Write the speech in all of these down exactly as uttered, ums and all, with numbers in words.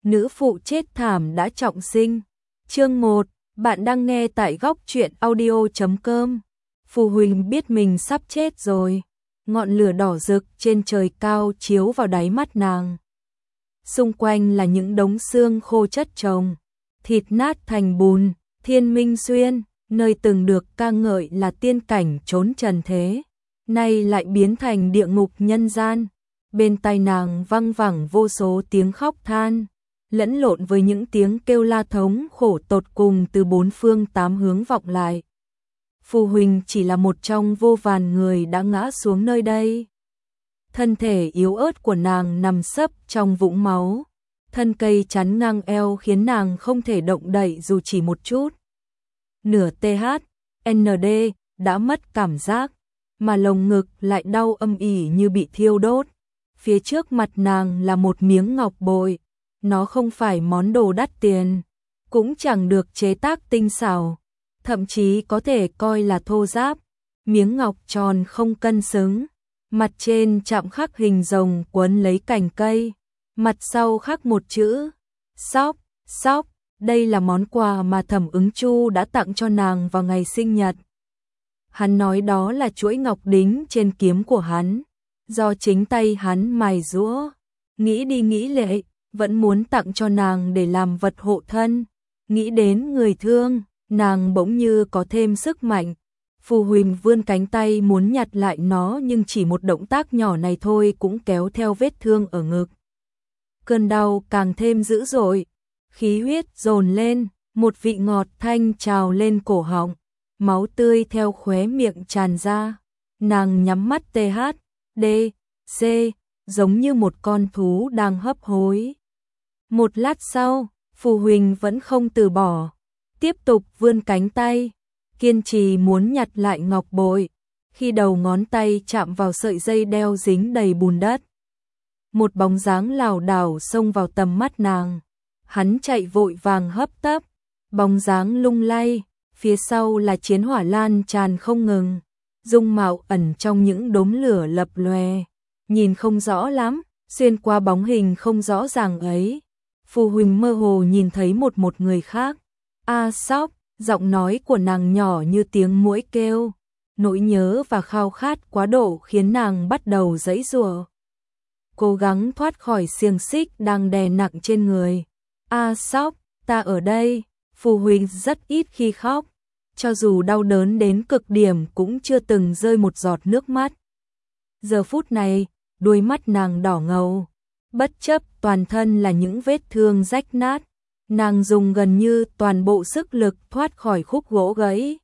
nữ phụ chết thảm đã trọng sinh. Chương một, bạn đang nghe tại góc truyện audio chấm com. Phù Huỳnh biết mình sắp chết rồi. Ngọn lửa đỏ rực trên trời cao chiếu vào đáy mắt nàng. Xung quanh là những đống xương khô chất chồng, thịt nát thành bùn. Thiên Minh Xuyên, nơi từng được ca ngợi là tiên cảnh trốn trần thế, nay lại biến thành địa ngục nhân gian. Bên tai nàng văng vẳng vô số tiếng khóc than, lẫn lộn với những tiếng kêu la thống khổ tột cùng từ bốn phương tám hướng vọng lại. Phù Huỳnh chỉ là một trong vô vàn người đã ngã xuống nơi đây. Thân thể yếu ớt của nàng nằm sấp trong vũng máu, thân cây chắn ngang eo khiến nàng không thể động đậy dù chỉ một chút. Nửa tê hát, en đê đã mất cảm giác, mà lồng ngực lại đau âm ỉ như bị thiêu đốt. Phía trước mặt nàng là một miếng ngọc bội, nó không phải món đồ đắt tiền, cũng chẳng được chế tác tinh xảo, thậm chí có thể coi là thô ráp. Miếng ngọc tròn không cân xứng, mặt trên chạm khắc hình rồng quấn lấy cành cây, mặt sau khắc một chữ sóc, sóc. Đây là món quà mà Thẩm Ứng Chu đã tặng cho nàng vào ngày sinh nhật. Hắn nói đó là chuỗi ngọc đính trên kiếm của hắn, do chính tay hắn mài giũa. Nghĩ đi nghĩ lại, vẫn muốn tặng cho nàng để làm vật hộ thân. Nghĩ đến người thương, nàng bỗng như có thêm sức mạnh. Phù Huỳnh vươn cánh tay muốn nhặt lại nó, nhưng chỉ một động tác nhỏ này thôi cũng kéo theo vết thương ở ngực. Cơn đau càng thêm dữ dội, khí huyết dồn lên, một vị ngọt thanh trào lên cổ họng, máu tươi theo khóe miệng tràn ra. Nàng nhắm mắt tê hát, đê, xê, giống như một con thú đang hấp hối. Một lát sau, Phù Huỳnh vẫn không từ bỏ, tiếp tục vươn cánh tay, kiên trì muốn nhặt lại ngọc bội. Khi đầu ngón tay chạm vào sợi dây đeo dính đầy bùn đất, một bóng dáng lảo đảo xông vào tầm mắt nàng. Hắn chạy vội vàng hấp tấp, bóng dáng lung lay, phía sau là chiến hỏa lan tràn không ngừng, dung mạo ẩn trong những đốm lửa lập lòe, nhìn không rõ lắm. Xuyên qua bóng hình không rõ ràng ấy, Phù Huỳnh mơ hồ nhìn thấy một một người khác. A Sóc, giọng nói của nàng nhỏ như tiếng muỗi kêu, nỗi nhớ và khao khát quá độ khiến nàng bắt đầu giãy giụa, cố gắng thoát khỏi xiềng xích đang đè nặng trên người. A Sóc, ta ở đây. Phù Huỳnh rất ít khi khóc, cho dù đau đớn đến cực điểm cũng chưa từng rơi một giọt nước mắt. Giờ phút này, đôi mắt nàng đỏ ngầu, bất chấp toàn thân là những vết thương rách nát, nàng dùng gần như toàn bộ sức lực thoát khỏi khúc gỗ gãy.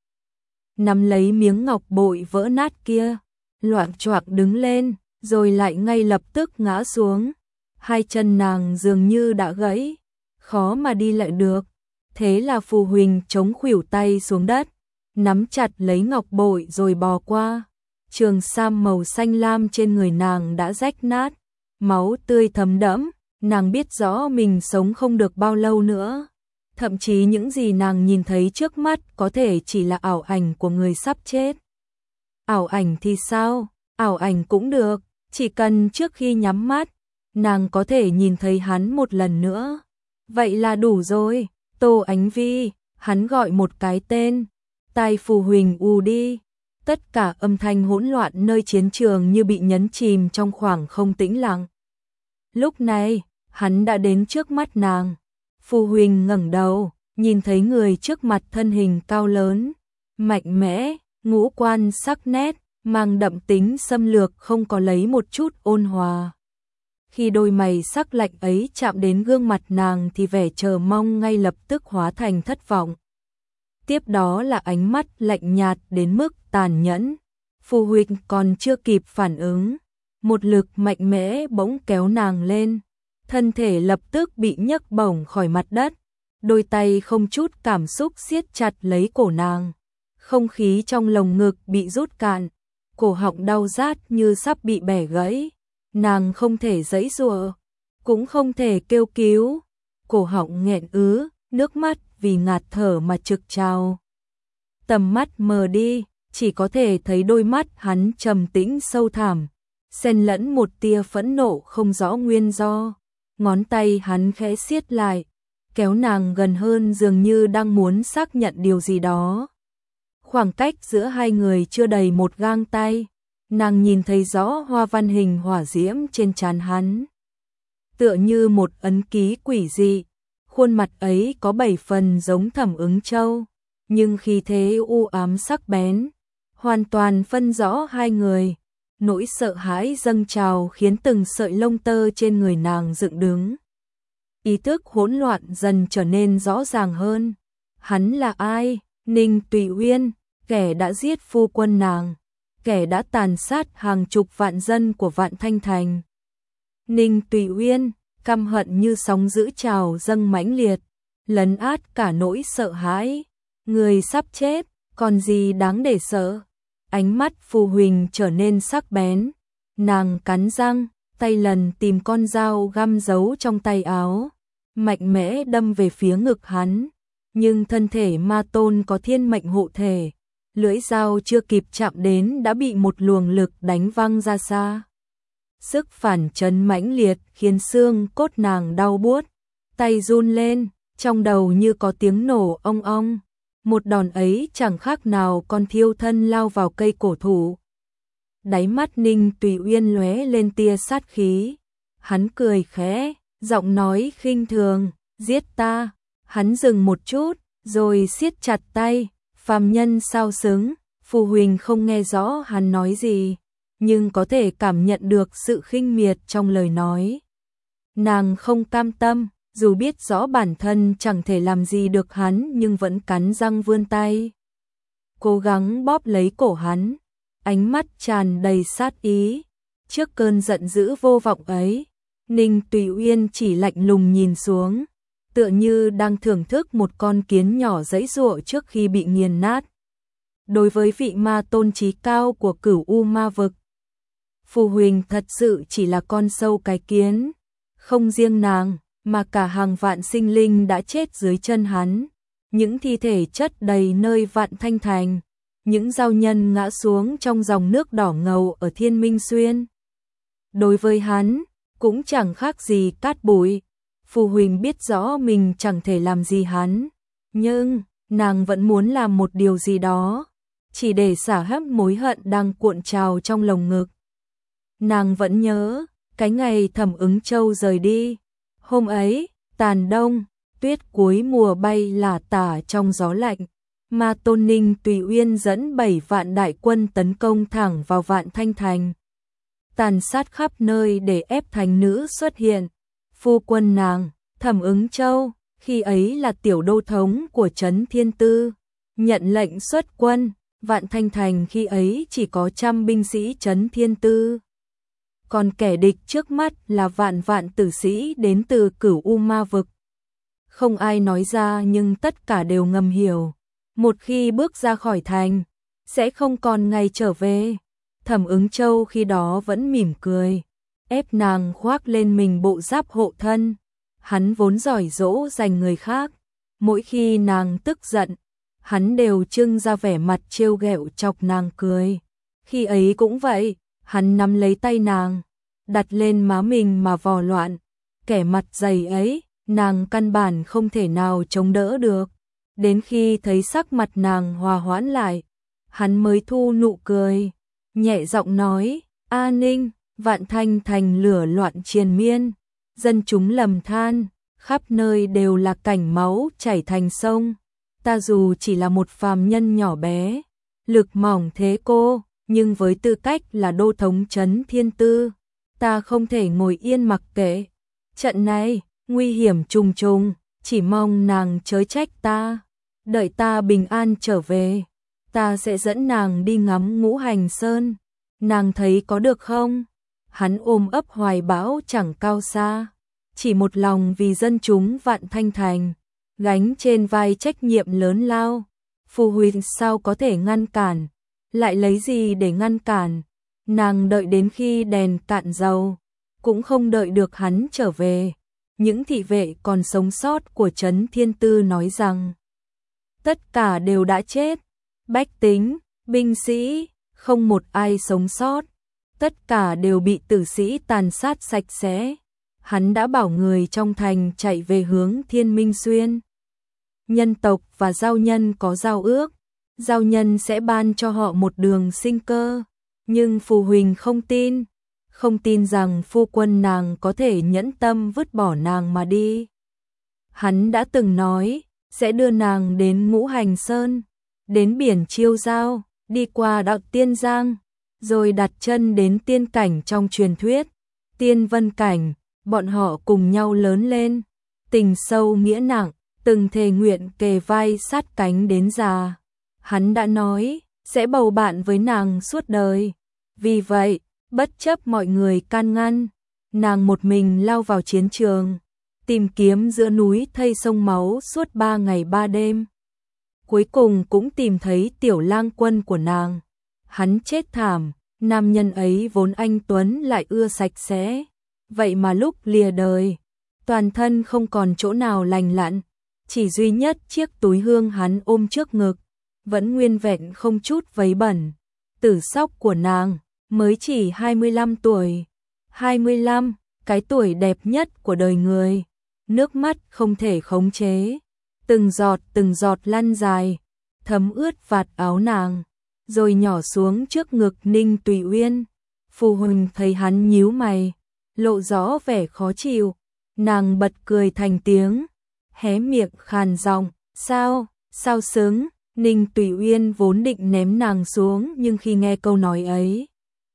Nắm lấy miếng ngọc bội vỡ nát kia, loạng choạng đứng lên, rồi lại ngay lập tức ngã xuống. Hai chân nàng dường như đã gãy, khó mà đi lại được. Thế là Phù Huỳnh chống khuỷu tay xuống đất, nắm chặt lấy ngọc bội rồi bò qua. Trường sam màu xanh lam trên người nàng đã rách nát, máu tươi thấm đẫm. Nàng biết rõ mình sống không được bao lâu nữa. Thậm chí những gì nàng nhìn thấy trước mắt có thể chỉ là ảo ảnh của người sắp chết. Ảo ảnh thì sao? Ảo ảnh cũng được, chỉ cần trước khi nhắm mắt, nàng có thể nhìn thấy hắn một lần nữa. Vậy là đủ rồi. Tô Ánh Vi, hắn gọi một cái tên. Tai Phù Huỳnh ù đi. Tất cả âm thanh hỗn loạn nơi chiến trường như bị nhấn chìm trong khoảng không tĩnh lặng. Lúc này, hắn đã đến trước mắt nàng. Phù Huỳnh ngẩng đầu, nhìn thấy người trước mặt thân hình cao lớn, mạnh mẽ, ngũ quan sắc nét, mang đậm tính xâm lược, không có lấy một chút ôn hòa. Khi đôi mày sắc lạnh ấy chạm đến gương mặt nàng thì vẻ chờ mong ngay lập tức hóa thành thất vọng. Tiếp đó là ánh mắt lạnh nhạt đến mức tàn nhẫn. Phù Huỳnh còn chưa kịp phản ứng, một lực mạnh mẽ bỗng kéo nàng lên, thân thể lập tức bị nhấc bổng khỏi mặt đất, đôi tay không chút cảm xúc siết chặt lấy cổ nàng. Không khí trong lồng ngực bị rút cạn, cổ họng đau rát như sắp bị bẻ gãy. Nàng không thể giãy giụa, cũng không thể kêu cứu, cổ họng nghẹn ứ, nước mắt vì ngạt thở mà trực trào. Tầm mắt mờ đi, chỉ có thể thấy đôi mắt hắn trầm tĩnh sâu thẳm, xen lẫn một tia phẫn nộ không rõ nguyên do. ngón tay hắn khẽ siết lại, kéo nàng gần hơn dường như đang muốn xác nhận điều gì đó. Khoảng cách giữa hai người chưa đầy một gang tay, nàng nhìn thấy rõ hoa văn hình hỏa diễm trên trán hắn. Tựa như một ấn ký quỷ dị, khuôn mặt ấy có bảy phần giống Thẩm Ứng Châu, nhưng khi thế u ám sắc bén, hoàn toàn phân rõ hai người. Nỗi sợ hãi dâng trào khiến từng sợi lông tơ trên người nàng dựng đứng. Ý thức hỗn loạn dần trở nên rõ ràng hơn. Hắn là ai? Ninh Tùy Uyên, kẻ đã giết phu quân nàng, kẻ đã tàn sát hàng chục vạn dân của Vạn Thanh Thành. Ninh Tùy Uyên, căm hận như sóng dữ trào dâng mãnh liệt, lấn át cả nỗi sợ hãi. Người sắp chết, còn gì đáng để sợ? Ánh mắt Phù Huỳnh trở nên sắc bén, nàng cắn răng, tay lần tìm con dao găm giấu trong tay áo, mạnh mẽ đâm về phía ngực hắn. Nhưng thân thể ma tôn có thiên mệnh hộ thể, lưỡi dao chưa kịp chạm đến đã bị một luồng lực đánh văng ra xa. Sức phản chấn mãnh liệt khiến xương cốt nàng đau buốt, tay run lên, trong đầu như có tiếng nổ ong ong. Một đòn ấy chẳng khác nào con thiêu thân lao vào cây cổ thụ. Đáy mắt Ninh Tùy Uyên lóe lên tia sát khí. Hắn cười khẽ, giọng nói khinh thường, giết ta. Hắn dừng một chút, rồi siết chặt tay, phàm nhân sao xứng. Phù Huỳnh không nghe rõ hắn nói gì, nhưng có thể cảm nhận được sự khinh miệt trong lời nói. Nàng không cam tâm, dù biết rõ bản thân chẳng thể làm gì được hắn nhưng vẫn cắn răng vươn tay, cố gắng bóp lấy cổ hắn, ánh mắt tràn đầy sát ý. Trước cơn giận dữ vô vọng ấy, Ninh Tùy Uyên chỉ lạnh lùng nhìn xuống, tựa như đang thưởng thức một con kiến nhỏ giãy giụa trước khi bị nghiền nát. Đối với vị ma tôn trí cao của Cửu U Ma vực, Phù Huỳnh thật sự chỉ là con sâu cái kiến. Không riêng nàng, mà cả hàng vạn sinh linh đã chết dưới chân hắn, những thi thể chất đầy nơi Vạn Thanh Thành, những giao nhân ngã xuống trong dòng nước đỏ ngầu ở Thiên Minh Xuyên. Đối với hắn, cũng chẳng khác gì cát bụi. Phù Huỳnh biết rõ mình chẳng thể làm gì hắn, nhưng nàng vẫn muốn làm một điều gì đó, chỉ để xả hết mối hận đang cuộn trào trong lồng ngực. Nàng vẫn nhớ cái ngày Thẩm Ứng Châu rời đi. Hôm ấy, tàn đông, tuyết cuối mùa bay lả tả trong gió lạnh, ma tôn Ninh Tùy Uyên dẫn bảy vạn đại quân tấn công thẳng vào Vạn Thanh Thành, tàn sát khắp nơi để ép thành nữ xuất hiện. Phu quân nàng, Thẩm Ứng Châu, khi ấy là tiểu đô thống của trấn Thiên Tư, nhận lệnh xuất quân. Vạn Thanh Thành khi ấy chỉ có trăm binh sĩ trấn Thiên Tư, còn kẻ địch trước mắt là vạn vạn tử sĩ đến từ Cửu U Ma vực. Không ai nói ra nhưng tất cả đều ngầm hiểu, một khi bước ra khỏi thành, sẽ không còn ngày trở về. Thẩm Ứng Châu khi đó vẫn mỉm cười, ép nàng khoác lên mình bộ giáp hộ thân. Hắn vốn giỏi dỗ dành người khác, mỗi khi nàng tức giận, hắn đều trưng ra vẻ mặt trêu ghẹo chọc nàng cười. Khi ấy cũng vậy, hắn nắm lấy tay nàng, đặt lên má mình mà vò loạn. Kẻ mặt dày ấy, nàng căn bản không thể nào chống đỡ được. Đến khi thấy sắc mặt nàng hòa hoãn lại, hắn mới thu nụ cười, nhẹ giọng nói, A Ninh, Vạn Thanh Thành lửa loạn triền miên, dân chúng lầm than, khắp nơi đều là cảnh máu chảy thành sông. Ta dù chỉ là một phàm nhân nhỏ bé, lực mỏng thế cô, nhưng với tư cách là đô thống trấn Thiên Tư, ta không thể ngồi yên mặc kệ. Trận này, nguy hiểm trùng trùng, chỉ mong nàng chớ trách ta. Đợi ta bình an trở về, ta sẽ dẫn nàng đi ngắm Ngũ Hành Sơn. Nàng thấy có được không? Hắn ôm ấp hoài bão chẳng cao xa, chỉ một lòng vì dân chúng Vạn Thanh Thành, gánh trên vai trách nhiệm lớn lao. Phù Huỳnh sao có thể ngăn cản, lại lấy gì để ngăn cản? Nàng đợi đến khi đèn cạn dầu, cũng không đợi được hắn trở về. Những thị vệ còn sống sót của trấn Thiên Tư nói rằng tất cả đều đã chết, bách tính, binh sĩ, không một ai sống sót, tất cả đều bị tử sĩ tàn sát sạch sẽ. hắn đã bảo người trong thành chạy về hướng Thiên Minh Xuyên. Nhân tộc và giao nhân có giao ước, giao nhân sẽ ban cho họ một đường sinh cơ, nhưng Phù Huỳnh không tin, không tin rằng phu quân nàng có thể nhẫn tâm vứt bỏ nàng mà đi. Hắn đã từng nói, sẽ đưa nàng đến Ngũ Hành Sơn, đến biển Chiêu Giao, đi qua đạo Tiên Giang, rồi đặt chân đến tiên cảnh trong truyền thuyết, Tiên Vân Cảnh, bọn họ cùng nhau lớn lên, tình sâu nghĩa nặng, từng thề nguyện kề vai sát cánh đến già. Hắn đã nói, sẽ bầu bạn với nàng suốt đời. Vì vậy, bất chấp mọi người can ngăn, nàng một mình lao vào chiến trường, tìm kiếm giữa núi thây sông máu suốt ba ngày ba đêm. Cuối cùng cũng tìm thấy tiểu lang quân của nàng. Hắn chết thảm, nam nhân ấy vốn anh tuấn lại ưa sạch sẽ. Vậy mà lúc lìa đời, toàn thân không còn chỗ nào lành lặn, chỉ duy nhất chiếc túi hương hắn ôm trước ngực, vẫn nguyên vẹn không chút vấy bẩn. Tử sóc của nàng mới chỉ hai mươi lăm tuổi. hai mươi lăm, cái tuổi đẹp nhất của đời người. Nước mắt không thể khống chế, từng giọt từng giọt lăn dài, thấm ướt vạt áo nàng, rồi nhỏ xuống trước ngực Ninh Tùy Uyên. Phù Huỳnh thấy hắn nhíu mày, lộ rõ vẻ khó chịu, nàng bật cười thành tiếng, hé miệng khàn giọng, sao, sao sướng. Ninh Tùy Uyên vốn định ném nàng xuống, nhưng khi nghe câu nói ấy,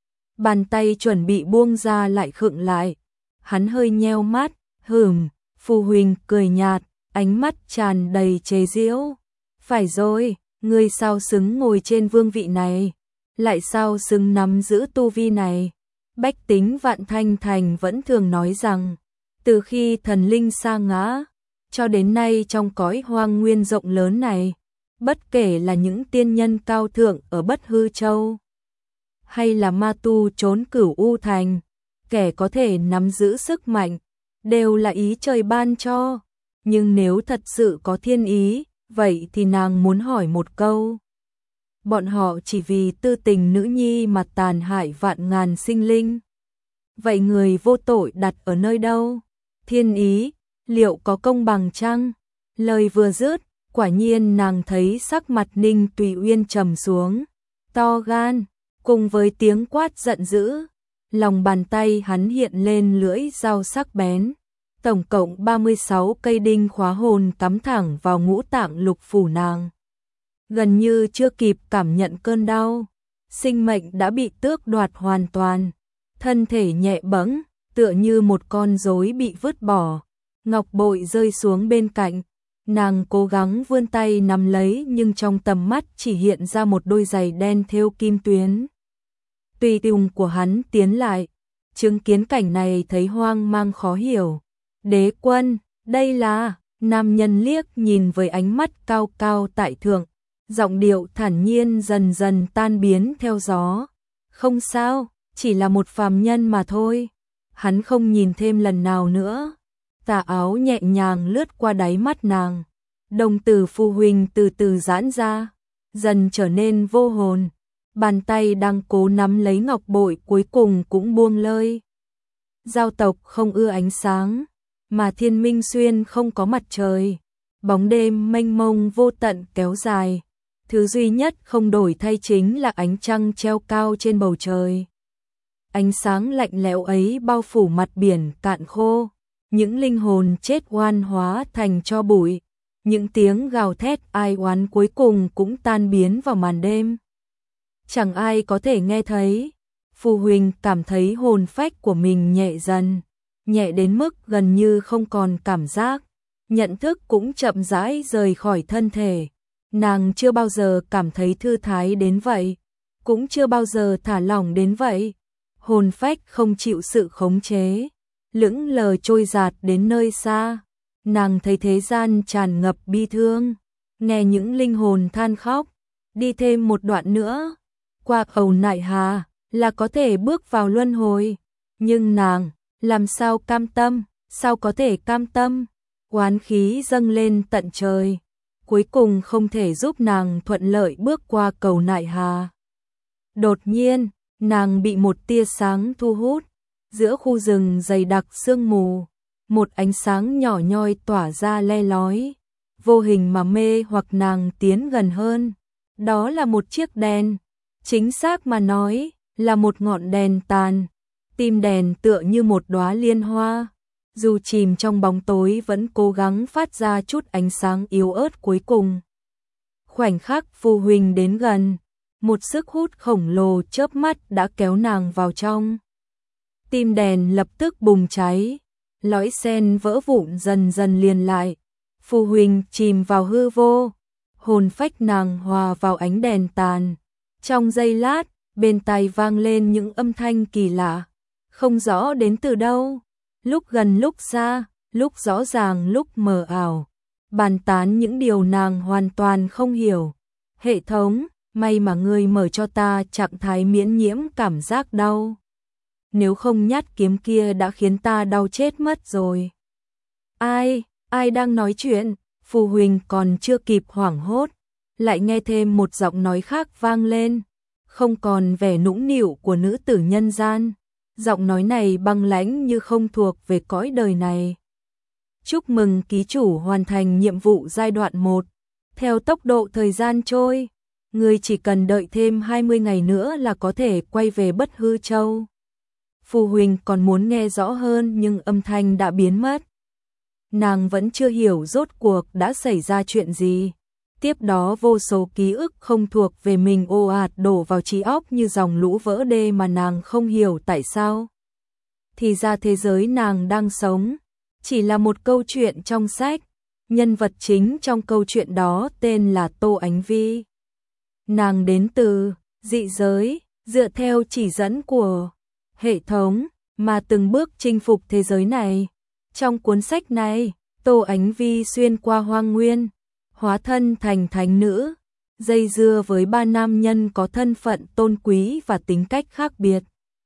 bàn tay chuẩn bị buông ra lại khựng lại. Hắn hơi nheo mắt, hửm. Phù Huỳnh cười nhạt, ánh mắt tràn đầy chế giễu. Phải rồi, ngươi sao xứng ngồi trên vương vị này, lại sao xứng nắm giữ tu vi này. Bách tính Vạn Thanh Thành vẫn thường nói rằng, từ khi thần linh sa ngã, cho đến nay trong cõi hoang nguyên rộng lớn này, bất kể là những tiên nhân cao thượng ở Bất Hư Châu, hay là ma tu trốn Cửu U Thành, kẻ có thể nắm giữ sức mạnh, đều là ý trời ban cho. Nhưng nếu thật sự có thiên ý, vậy thì nàng muốn hỏi một câu. Bọn họ chỉ vì tư tình nữ nhi mà tàn hại vạn ngàn sinh linh. Vậy người vô tội đặt ở nơi đâu? Thiên ý, liệu có công bằng chăng? Lời vừa dứt, quả nhiên nàng thấy sắc mặt Ninh Tùy Uyên trầm xuống, to gan, cùng với tiếng quát giận dữ. Lòng bàn tay hắn hiện lên lưỡi dao sắc bén, tổng cộng ba mươi sáu cây đinh khóa hồn cắm thẳng vào ngũ tạng lục phủ nàng. Gần như chưa kịp cảm nhận cơn đau, sinh mệnh đã bị tước đoạt hoàn toàn, thân thể nhẹ bẫng, tựa như một con rối bị vứt bỏ, ngọc bội rơi xuống bên cạnh. Nàng cố gắng vươn tay nắm lấy, nhưng trong tầm mắt chỉ hiện ra một đôi giày đen thêu kim tuyến. Tùy tùng của hắn tiến lại, chứng kiến cảnh này thấy hoang mang khó hiểu. Đế quân, đây là... Nam nhân liếc nhìn với ánh mắt cao cao tại thượng, giọng điệu thản nhiên dần dần tan biến theo gió. Không sao, chỉ là một phàm nhân mà thôi. Hắn không nhìn thêm lần nào nữa. Tà áo nhẹ nhàng lướt qua đáy mắt nàng. Đồng tử Phù Huỳnh từ từ giãn ra, dần trở nên vô hồn. Bàn tay đang cố nắm lấy ngọc bội cuối cùng cũng buông lơi. Giao tộc không ưa ánh sáng, mà Thiên Minh Xuyên không có mặt trời. Bóng đêm mênh mông vô tận kéo dài. Thứ duy nhất không đổi thay chính là ánh trăng treo cao trên bầu trời. Ánh sáng lạnh lẽo ấy bao phủ mặt biển cạn khô. Những linh hồn chết oan hóa thành tro bụi. Những tiếng gào thét ai oán cuối cùng cũng tan biến vào màn đêm. Chẳng ai có thể nghe thấy. Phù Huỳnh cảm thấy hồn phách của mình nhẹ dần, nhẹ đến mức gần như không còn cảm giác. Nhận thức cũng chậm rãi rời khỏi thân thể. Nàng chưa bao giờ cảm thấy thư thái đến vậy, cũng chưa bao giờ thả lỏng đến vậy. Hồn phách không chịu sự khống chế, lững lờ trôi dạt đến nơi xa. Nàng thấy thế gian tràn ngập bi thương, nghe những linh hồn than khóc. Đi thêm một đoạn nữa, qua Âu Nại Hà là có thể bước vào luân hồi. Nhưng nàng, làm sao cam tâm, sao có thể cam tâm? Oán khí dâng lên tận trời, cuối cùng không thể giúp nàng thuận lợi bước qua cầu Nại Hà. Đột nhiên, nàng bị một tia sáng thu hút, giữa khu rừng dày đặc sương mù, một ánh sáng nhỏ nhoi tỏa ra le lói, vô hình mà mê hoặc nàng tiến gần hơn. Đó là một chiếc đèn, chính xác mà nói, là một ngọn đèn tàn. Tim đèn tựa như một đóa liên hoa, dù chìm trong bóng tối vẫn cố gắng phát ra chút ánh sáng yếu ớt cuối cùng. Khoảnh khắc Phù Huỳnh đến gần, một sức hút khổng lồ chớp mắt đã kéo nàng vào trong. Tim đèn lập tức bùng cháy, lõi sen vỡ vụn dần dần liền lại. Phù Huỳnh chìm vào hư vô, hồn phách nàng hòa vào ánh đèn tàn. Trong giây lát, bên tai vang lên những âm thanh kỳ lạ, không rõ đến từ đâu, lúc gần lúc xa, lúc rõ ràng lúc mờ ảo, bàn tán những điều nàng hoàn toàn không hiểu. Hệ thống, may mà ngươi mở cho ta trạng thái miễn nhiễm cảm giác đau. Nếu không nhát kiếm kia đã khiến ta đau chết mất rồi. Ai, ai đang nói chuyện? Phù Huỳnh còn chưa kịp hoảng hốt, lại nghe thêm một giọng nói khác vang lên, không còn vẻ nũng nịu của nữ tử nhân gian. Giọng nói này băng lãnh như không thuộc về cõi đời này. Chúc mừng ký chủ hoàn thành nhiệm vụ giai đoạn một. Theo tốc độ thời gian trôi, ngươi chỉ cần đợi thêm hai mươi ngày nữa là có thể quay về Bất Hư Châu. Phù Huỳnh còn muốn nghe rõ hơn nhưng âm thanh đã biến mất. Nàng vẫn chưa hiểu rốt cuộc đã xảy ra chuyện gì. Tiếp đó vô số ký ức không thuộc về mình ồ ạt đổ vào trí óc như dòng lũ vỡ đê mà nàng không hiểu tại sao. Thì ra thế giới nàng đang sống chỉ là một câu chuyện trong sách. Nhân vật chính trong câu chuyện đó tên là Tô Ánh Vi. Nàng đến từ dị giới, dựa theo chỉ dẫn của hệ thống mà từng bước chinh phục thế giới này. Trong cuốn sách này, Tô Ánh Vi xuyên qua hoang nguyên, hóa thân thành thánh nữ, dây dưa với ba nam nhân có thân phận tôn quý và tính cách khác biệt.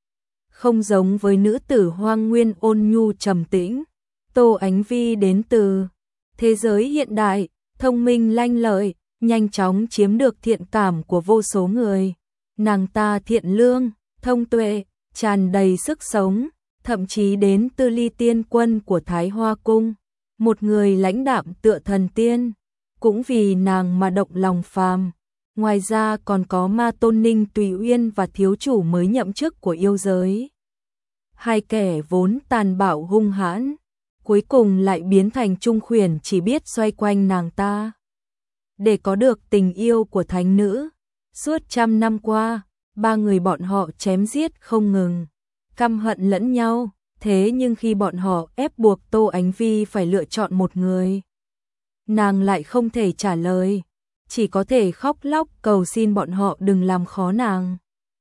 Không giống với nữ tử hoang nguyên ôn nhu trầm tĩnh, Tô Ánh Vi đến từ thế giới hiện đại, thông minh lanh lợi, nhanh chóng chiếm được thiện cảm của vô số người. Nàng ta thiện lương, thông tuệ, tràn đầy sức sống, thậm chí đến từ Ly Tiên Quân của Thái Hoa Cung, một người lãnh đạm tựa thần tiên, cũng vì nàng mà động lòng phàm. Ngoài ra còn có Ma Tôn Ninh Tùy Uyên và thiếu chủ mới nhậm chức của yêu giới. Hai kẻ vốn tàn bạo hung hãn, cuối cùng lại biến thành trung khuyển chỉ biết xoay quanh nàng ta. Để có được tình yêu của thánh nữ, suốt trăm năm qua, ba người bọn họ chém giết không ngừng, căm hận lẫn nhau. Thế nhưng khi bọn họ ép buộc Tô Ánh Vi phải lựa chọn một người, nàng lại không thể trả lời, chỉ có thể khóc lóc cầu xin bọn họ đừng làm khó nàng.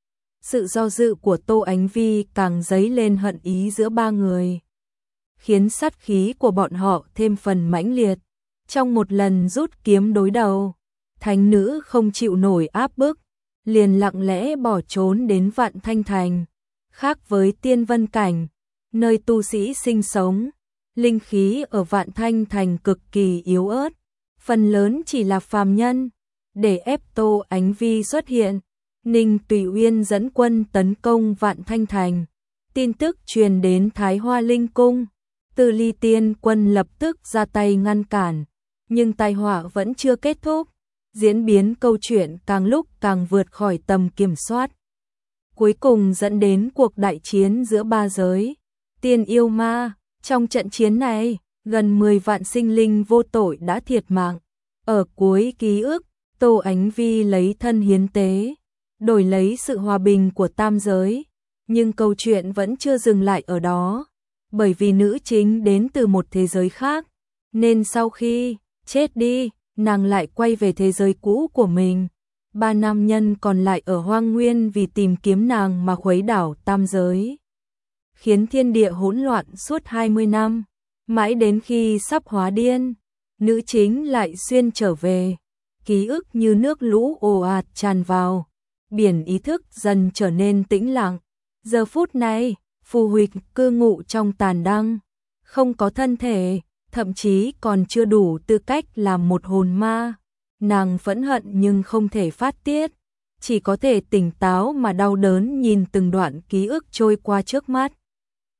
Sự do dự của Tô Ánh Vi càng dấy lên hận ý giữa ba người, khiến sát khí của bọn họ thêm phần mãnh liệt. Trong một lần rút kiếm đối đầu, thánh nữ không chịu nổi áp bức, liền lặng lẽ bỏ trốn đến Vạn Thanh Thành. Khác với Tiên Vân Cảnh, nơi tu sĩ sinh sống, linh khí ở Vạn Thanh Thành cực kỳ yếu ớt, phần lớn chỉ là phàm nhân. Để ép Tô Ánh Vi xuất hiện, Ninh Tùy Uyên dẫn quân tấn công Vạn Thanh Thành. Tin tức truyền đến Thái Hoa Linh Cung, Từ Ly Tiên Quân lập tức ra tay ngăn cản, nhưng tai họa vẫn chưa kết thúc. Diễn biến câu chuyện càng lúc càng vượt khỏi tầm kiểm soát, cuối cùng dẫn đến cuộc đại chiến giữa ba giới tiên yêu ma. Trong trận chiến này, gần mười vạn sinh linh vô tội đã thiệt mạng. Ở cuối ký ức, Tô Ánh Vi lấy thân hiến tế, đổi lấy sự hòa bình của tam giới. Nhưng câu chuyện vẫn chưa dừng lại ở đó, bởi vì nữ chính đến từ một thế giới khác, nên sau khi chết đi, nàng lại quay về thế giới cũ của mình. Ba nam nhân còn lại ở hoang nguyên vì tìm kiếm nàng mà khuấy đảo tam giới, khiến thiên địa hỗn loạn suốt hai mươi năm, mãi đến khi sắp hóa điên, nữ chính lại xuyên trở về. Ký ức như nước lũ ồ ạt tràn vào, biển ý thức dần trở nên tĩnh lặng. Giờ phút này, Phù Huỳnh cư ngụ trong tàn đăng, không có thân thể, thậm chí còn chưa đủ tư cách làm một hồn ma. Nàng phẫn hận nhưng không thể phát tiết, chỉ có thể tỉnh táo mà đau đớn nhìn từng đoạn ký ức trôi qua trước mắt.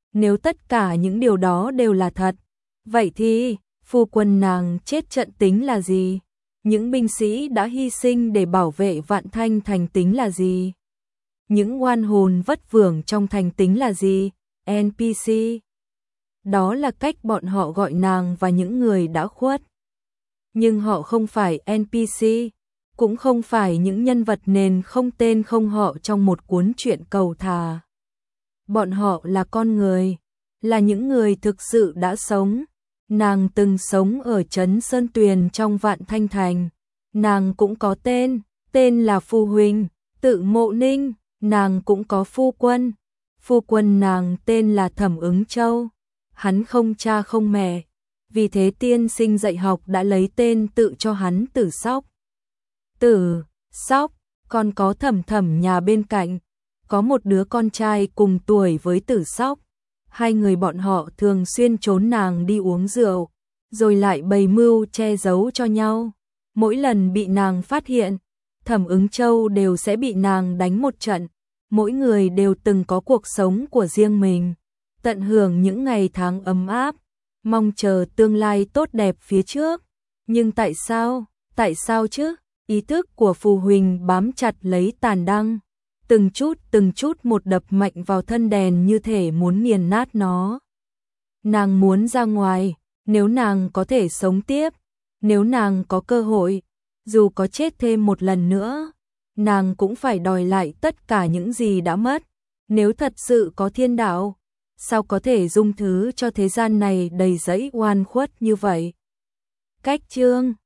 Nếu tất cả những điều đó đều là thật, vậy thì phu quân nàng chết trận tính là gì? Những binh sĩ đã hy sinh để bảo vệ Vạn Thanh thành tính là gì? Những oan hồn vất vưởng trong thành tính là gì? en pê xê. Đó là cách bọn họ gọi nàng và những người đã khuất. Nhưng họ không phải en pê xê, cũng không phải những nhân vật nền không tên không họ trong một cuốn truyện cầu thả. Bọn họ là con người, là những người thực sự đã sống. Nàng từng sống ở trấn Sơn Tuyền trong Vạn Thanh thành. Nàng cũng có tên, tên là Phu Huỳnh, tự Mộ Ninh. Nàng cũng có phu quân, phu quân nàng tên là Thẩm Ứng Châu. Hắn không cha không mẹ, vì thế tiên sinh dạy học đã lấy tên tự cho hắn Tử Sóc. Tử Sóc, còn có Thẩm Thẩm nhà bên cạnh, có một đứa con trai cùng tuổi với Tử Sóc. Hai người bọn họ thường xuyên trốn nàng đi uống rượu, rồi lại bày mưu che giấu cho nhau. Mỗi lần bị nàng phát hiện, Thẩm Ứng Châu đều sẽ bị nàng đánh một trận. Mỗi người đều từng có cuộc sống của riêng mình, tận hưởng những ngày tháng ấm áp, mong chờ tương lai tốt đẹp phía trước. Nhưng tại sao, tại sao chứ? Ý thức của Phù Huỳnh bám chặt lấy tàn đăng, từng chút từng chút một đập mạnh vào thân đèn như thể muốn nghiền nát nó. Nàng muốn ra ngoài, nếu nàng có thể sống tiếp, nếu nàng có cơ hội, dù có chết thêm một lần nữa, nàng cũng phải đòi lại tất cả những gì đã mất. Nếu thật sự có thiên đạo, sao có thể dung thứ cho thế gian này đầy rẫy oan khuất như vậy? Cách chương